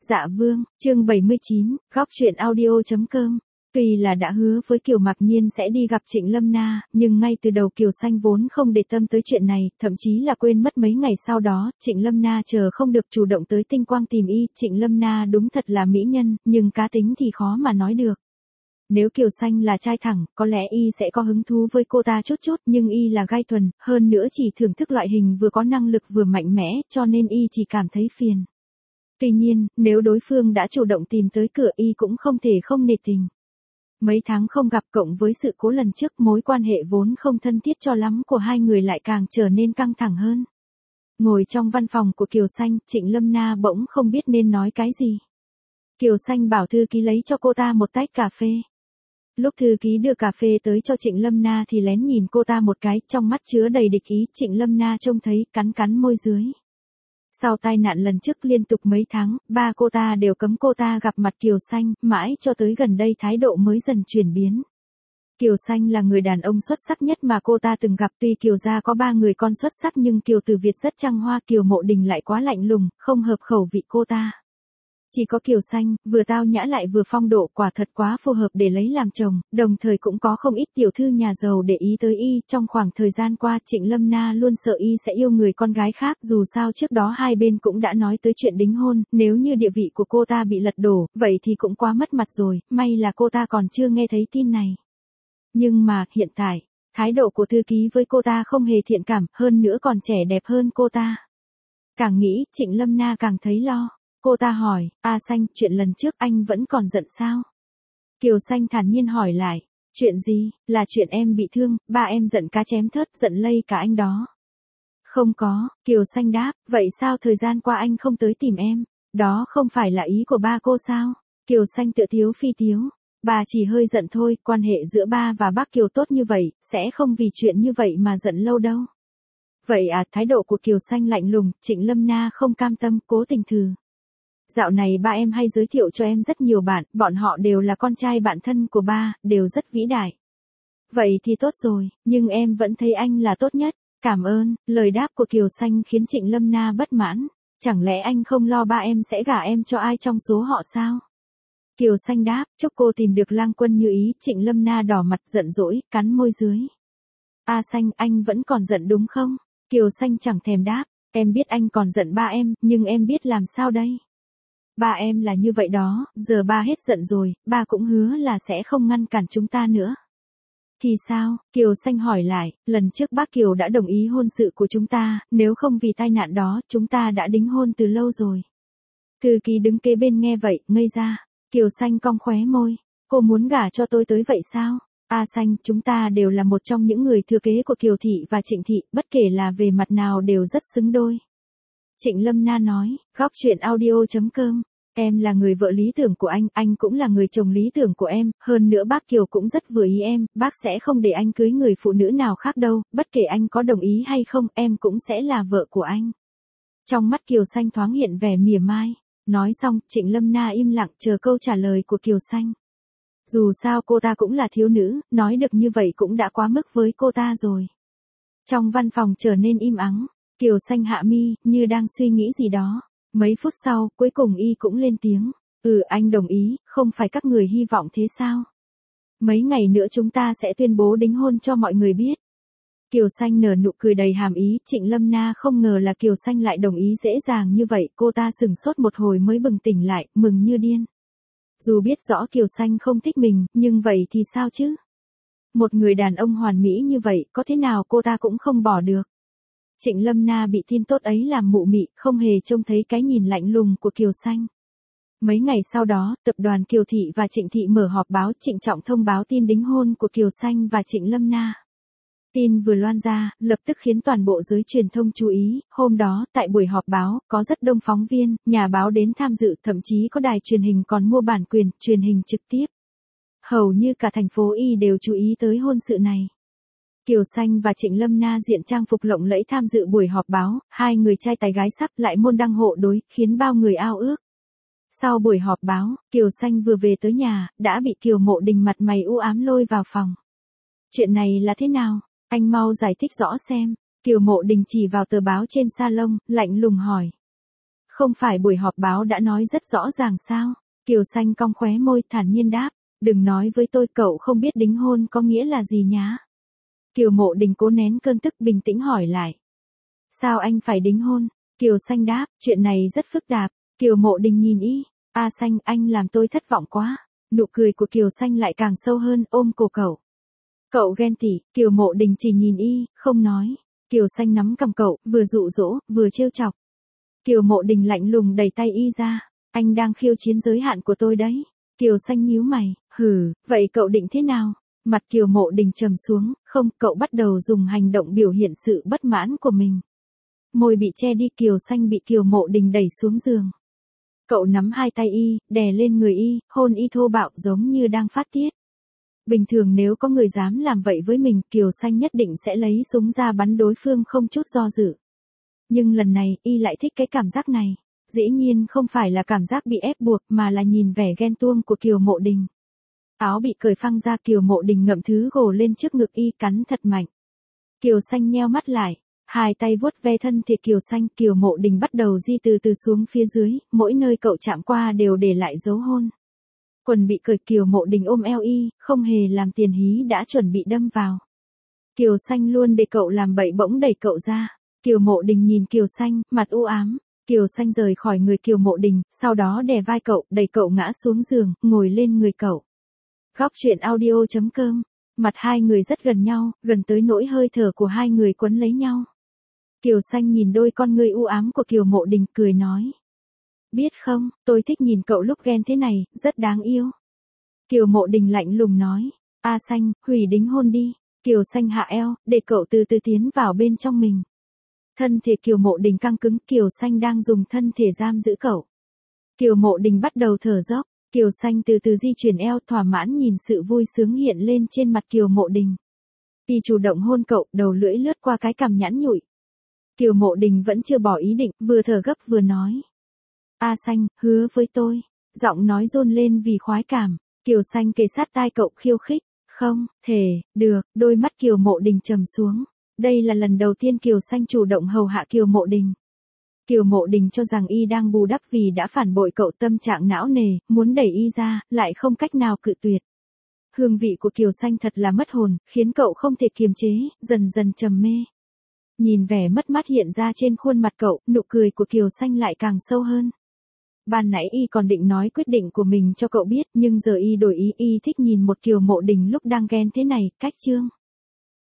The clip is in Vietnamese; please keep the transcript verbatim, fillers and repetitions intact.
Dạ vương, chương bảy mươi chín, góc truyện audio.com. Tuy là đã hứa với Kiều Mạc Nhiên sẽ đi gặp Trịnh Lâm Na, nhưng ngay từ đầu Kiều Xanh vốn không để tâm tới chuyện này, thậm chí là quên mất mấy ngày sau đó, Trịnh Lâm Na chờ không được chủ động tới Tinh Quang tìm y. Trịnh Lâm Na đúng thật là mỹ nhân, nhưng cá tính thì khó mà nói được. Nếu Kiều Xanh là trai thẳng, có lẽ y sẽ có hứng thú với cô ta chút chút, nhưng y là gai thuần, hơn nữa chỉ thưởng thức loại hình vừa có năng lực vừa mạnh mẽ, cho nên y chỉ cảm thấy phiền. Tuy nhiên, nếu đối phương đã chủ động tìm tới cửa y cũng không thể không nể tình. Mấy tháng không gặp cộng với sự cố lần trước, mối quan hệ vốn không thân thiết cho lắm của hai người lại càng trở nên căng thẳng hơn. Ngồi trong văn phòng của Kiều Xanh, Trịnh Lâm Na bỗng không biết nên nói cái gì. Kiều Xanh bảo thư ký lấy cho cô ta một tách cà phê. Lúc thư ký đưa cà phê tới cho Trịnh Lâm Na thì lén nhìn cô ta một cái, trong mắt chứa đầy địch ý. Trịnh Lâm Na trông thấy, cắn cắn môi dưới. Sau tai nạn lần trước liên tục mấy tháng, ba cô ta đều cấm cô ta gặp mặt Kiều Xanh, mãi cho tới gần đây thái độ mới dần chuyển biến. Kiều Xanh là người đàn ông xuất sắc nhất mà cô ta từng gặp, tuy Kiều gia có ba người con xuất sắc nhưng Kiều Từ Việt rất trăng hoa, Kiều Mộ Đình lại quá lạnh lùng, không hợp khẩu vị cô ta. Chỉ có Kiều Xanh, vừa tao nhã lại vừa phong độ, quả thật quá phù hợp để lấy làm chồng, đồng thời cũng có không ít tiểu thư nhà giàu để ý tới y. Trong khoảng thời gian qua, Trịnh Lâm Na luôn sợ y sẽ yêu người con gái khác, dù sao trước đó hai bên cũng đã nói tới chuyện đính hôn, nếu như địa vị của cô ta bị lật đổ, vậy thì cũng quá mất mặt rồi, may là cô ta còn chưa nghe thấy tin này. Nhưng mà, hiện tại, thái độ của thư ký với cô ta không hề thiện cảm, hơn nữa còn trẻ đẹp hơn cô ta. Càng nghĩ, Trịnh Lâm Na càng thấy lo. Cô ta hỏi, A Xanh, chuyện lần trước anh vẫn còn giận sao? Kiều Xanh thản nhiên hỏi lại, chuyện gì, là chuyện em bị thương, ba em giận cá chém thớt, giận lây cả anh đó. Không có, Kiều Xanh đáp, vậy sao thời gian qua anh không tới tìm em? Đó không phải là ý của ba cô sao? Kiều Xanh tự tiếu phi tiếu, bà chỉ hơi giận thôi, quan hệ giữa ba và bác Kiều tốt như vậy, sẽ không vì chuyện như vậy mà giận lâu đâu. Vậy à, thái độ của Kiều Xanh lạnh lùng, Trịnh Lâm Na không cam tâm, cố tình thử. Dạo này ba em hay giới thiệu cho em rất nhiều bạn, bọn họ đều là con trai bạn thân của ba, đều rất vĩ đại. Vậy thì tốt rồi, nhưng em vẫn thấy anh là tốt nhất. Cảm ơn, lời đáp của Kiều Xanh khiến Trịnh Lâm Na bất mãn. Chẳng lẽ anh không lo ba em sẽ gả em cho ai trong số họ sao? Kiều Xanh đáp, chúc cô tìm được lang quân như ý. Trịnh Lâm Na đỏ mặt giận dỗi, cắn môi dưới. A Xanh, anh vẫn còn giận đúng không? Kiều Xanh chẳng thèm đáp, em biết anh còn giận ba em, nhưng em biết làm sao đây? Ba em là như vậy đó, giờ ba hết giận rồi, ba cũng hứa là sẽ không ngăn cản chúng ta nữa. Thì sao? Kiều Xanh hỏi lại, lần trước bác Kiều đã đồng ý hôn sự của chúng ta, nếu không vì tai nạn đó, chúng ta đã đính hôn từ lâu rồi. Thư ký đứng kế bên nghe vậy, ngây ra. Kiều Xanh cong khóe môi, cô muốn gả cho tôi tới vậy sao? A Xanh, chúng ta đều là một trong những người thừa kế của Kiều Thị và Trịnh Thị, bất kể là về mặt nào đều rất xứng đôi. Trịnh Lâm Na nói, góc truyện audio.com, em là người vợ lý tưởng của anh, anh cũng là người chồng lý tưởng của em, hơn nữa bác Kiều cũng rất vừa ý em, bác sẽ không để anh cưới người phụ nữ nào khác đâu, bất kể anh có đồng ý hay không, em cũng sẽ là vợ của anh. Trong mắt Kiều Xanh thoáng hiện vẻ mỉa mai, nói xong, Trịnh Lâm Na im lặng chờ câu trả lời của Kiều Xanh. Dù sao cô ta cũng là thiếu nữ, nói được như vậy cũng đã quá mức với cô ta rồi. Trong văn phòng trở nên im ắng. Kiều Xanh hạ mi, như đang suy nghĩ gì đó. Mấy phút sau, cuối cùng y cũng lên tiếng. Ừ, anh đồng ý, không phải các người hy vọng thế sao? Mấy ngày nữa chúng ta sẽ tuyên bố đính hôn cho mọi người biết. Kiều Xanh nở nụ cười đầy hàm ý. Trịnh Lâm Na không ngờ là Kiều Xanh lại đồng ý dễ dàng như vậy. Cô ta sửng sốt một hồi mới bừng tỉnh lại, mừng như điên. Dù biết rõ Kiều Xanh không thích mình, nhưng vậy thì sao chứ? Một người đàn ông hoàn mỹ như vậy, có thế nào cô ta cũng không bỏ được. Trịnh Lâm Na bị tin tốt ấy làm mụ mị, không hề trông thấy cái nhìn lạnh lùng của Kiều Xanh. Mấy ngày sau đó, tập đoàn Kiều Thị và Trịnh Thị mở họp báo trịnh trọng thông báo tin đính hôn của Kiều Xanh và Trịnh Lâm Na. Tin vừa loan ra, lập tức khiến toàn bộ giới truyền thông chú ý. Hôm đó, tại buổi họp báo, có rất đông phóng viên, nhà báo đến tham dự, thậm chí có đài truyền hình còn mua bản quyền, truyền hình trực tiếp. Hầu như cả thành phố Y đều chú ý tới hôn sự này. Kiều Xanh và Trịnh Lâm Na diện trang phục lộng lẫy tham dự buổi họp báo, hai người trai tài gái sắc lại môn đăng hộ đối, khiến bao người ao ước. Sau buổi họp báo, Kiều Xanh vừa về tới nhà, đã bị Kiều Mộ Đình mặt mày u ám lôi vào phòng. Chuyện này là thế nào? Anh mau giải thích rõ xem. Kiều Mộ Đình chỉ vào tờ báo trên salon, lạnh lùng hỏi. Không phải buổi họp báo đã nói rất rõ ràng sao? Kiều Xanh cong khóe môi thản nhiên đáp. Đừng nói với tôi cậu không biết đính hôn có nghĩa là gì nhá. Kiều Mộ Đình cố nén cơn tức bình tĩnh hỏi lại. Sao anh phải đính hôn? Kiều Xanh đáp, chuyện này rất phức tạp. Kiều Mộ Đình nhìn y, A Xanh anh làm tôi thất vọng quá. Nụ cười của Kiều Xanh lại càng sâu hơn, ôm cổ cậu. Cậu ghen tị, Kiều Mộ Đình chỉ nhìn y, không nói. Kiều Xanh nắm cầm cậu, vừa dụ dỗ, vừa trêu chọc. Kiều Mộ Đình lạnh lùng đẩy tay y ra. Anh đang khiêu chiến giới hạn của tôi đấy. Kiều Xanh nhíu mày, hừ, vậy cậu định thế nào? Mặt Kiều Mộ Đình trầm xuống, không, cậu bắt đầu dùng hành động biểu hiện sự bất mãn của mình. Môi bị che đi, Kiều Xanh bị Kiều Mộ Đình đẩy xuống giường. Cậu nắm hai tay y, đè lên người y, hôn y thô bạo giống như đang phát tiết. Bình thường nếu có người dám làm vậy với mình, Kiều Xanh nhất định sẽ lấy súng ra bắn đối phương không chút do dự. Nhưng lần này, y lại thích cái cảm giác này. Dĩ nhiên không phải là cảm giác bị ép buộc mà là nhìn vẻ ghen tuông của Kiều Mộ Đình. Áo bị cởi phăng ra, Kiều Mộ Đình ngậm thứ gồ lên trước ngực y, cắn thật mạnh. Kiều Xanh nheo mắt lại, hai tay vuốt ve thân thể Kiều Xanh, Kiều Mộ Đình bắt đầu di từ từ xuống phía dưới, mỗi nơi cậu chạm qua đều để lại dấu hôn. Quần bị cởi, Kiều Mộ Đình ôm eo y, không hề làm tiền hí đã chuẩn bị đâm vào. Kiều Xanh luôn để cậu làm bậy bỗng đẩy cậu ra. Kiều Mộ Đình nhìn Kiều Xanh, mặt u ám. Kiều Xanh rời khỏi người Kiều Mộ Đình, sau đó đè vai cậu, đẩy cậu ngã xuống giường, ngồi lên người cậu. Góc truyện audio chấm com. Mặt hai người rất gần nhau, gần tới nỗi hơi thở của hai người quấn lấy nhau. Kiều Xanh nhìn đôi con ngươi u ám của Kiều Mộ Đình, cười nói. Biết không, tôi thích nhìn cậu lúc ghen thế này, rất đáng yêu. Kiều Mộ Đình lạnh lùng nói. A Xanh, hủy đính hôn đi. Kiều Xanh hạ eo, để cậu từ từ tiến vào bên trong mình. Thân thể Kiều Mộ Đình căng cứng, Kiều Xanh đang dùng thân thể giam giữ cậu. Kiều Mộ Đình bắt đầu thở dốc, Kiều Xanh từ từ di chuyển eo, thỏa mãn nhìn sự vui sướng hiện lên trên mặt Kiều Mộ Đình. Y chủ động hôn cậu, đầu lưỡi lướt qua cái cằm nhẵn nhụi. Kiều Mộ Đình vẫn chưa bỏ ý định, vừa thở gấp vừa nói. A Xanh, hứa với tôi. Giọng nói run lên vì khoái cảm. Kiều Xanh kề sát tai cậu khiêu khích. Không, thể, được, đôi mắt Kiều Mộ Đình trầm xuống. Đây là lần đầu tiên Kiều Xanh chủ động hầu hạ Kiều Mộ Đình. Kiều Mộ Đình cho rằng y đang bù đắp vì đã phản bội cậu, tâm trạng não nề, muốn đẩy y ra, lại không cách nào cự tuyệt. Hương vị của Kiều Xanh thật là mất hồn, khiến cậu không thể kiềm chế, dần dần trầm mê. Nhìn vẻ mất mát hiện ra trên khuôn mặt cậu, nụ cười của Kiều Xanh lại càng sâu hơn. Ban nãy y còn định nói quyết định của mình cho cậu biết, nhưng giờ y đổi ý, y thích nhìn một Kiều Mộ Đình lúc đang ghen thế này, cách chương.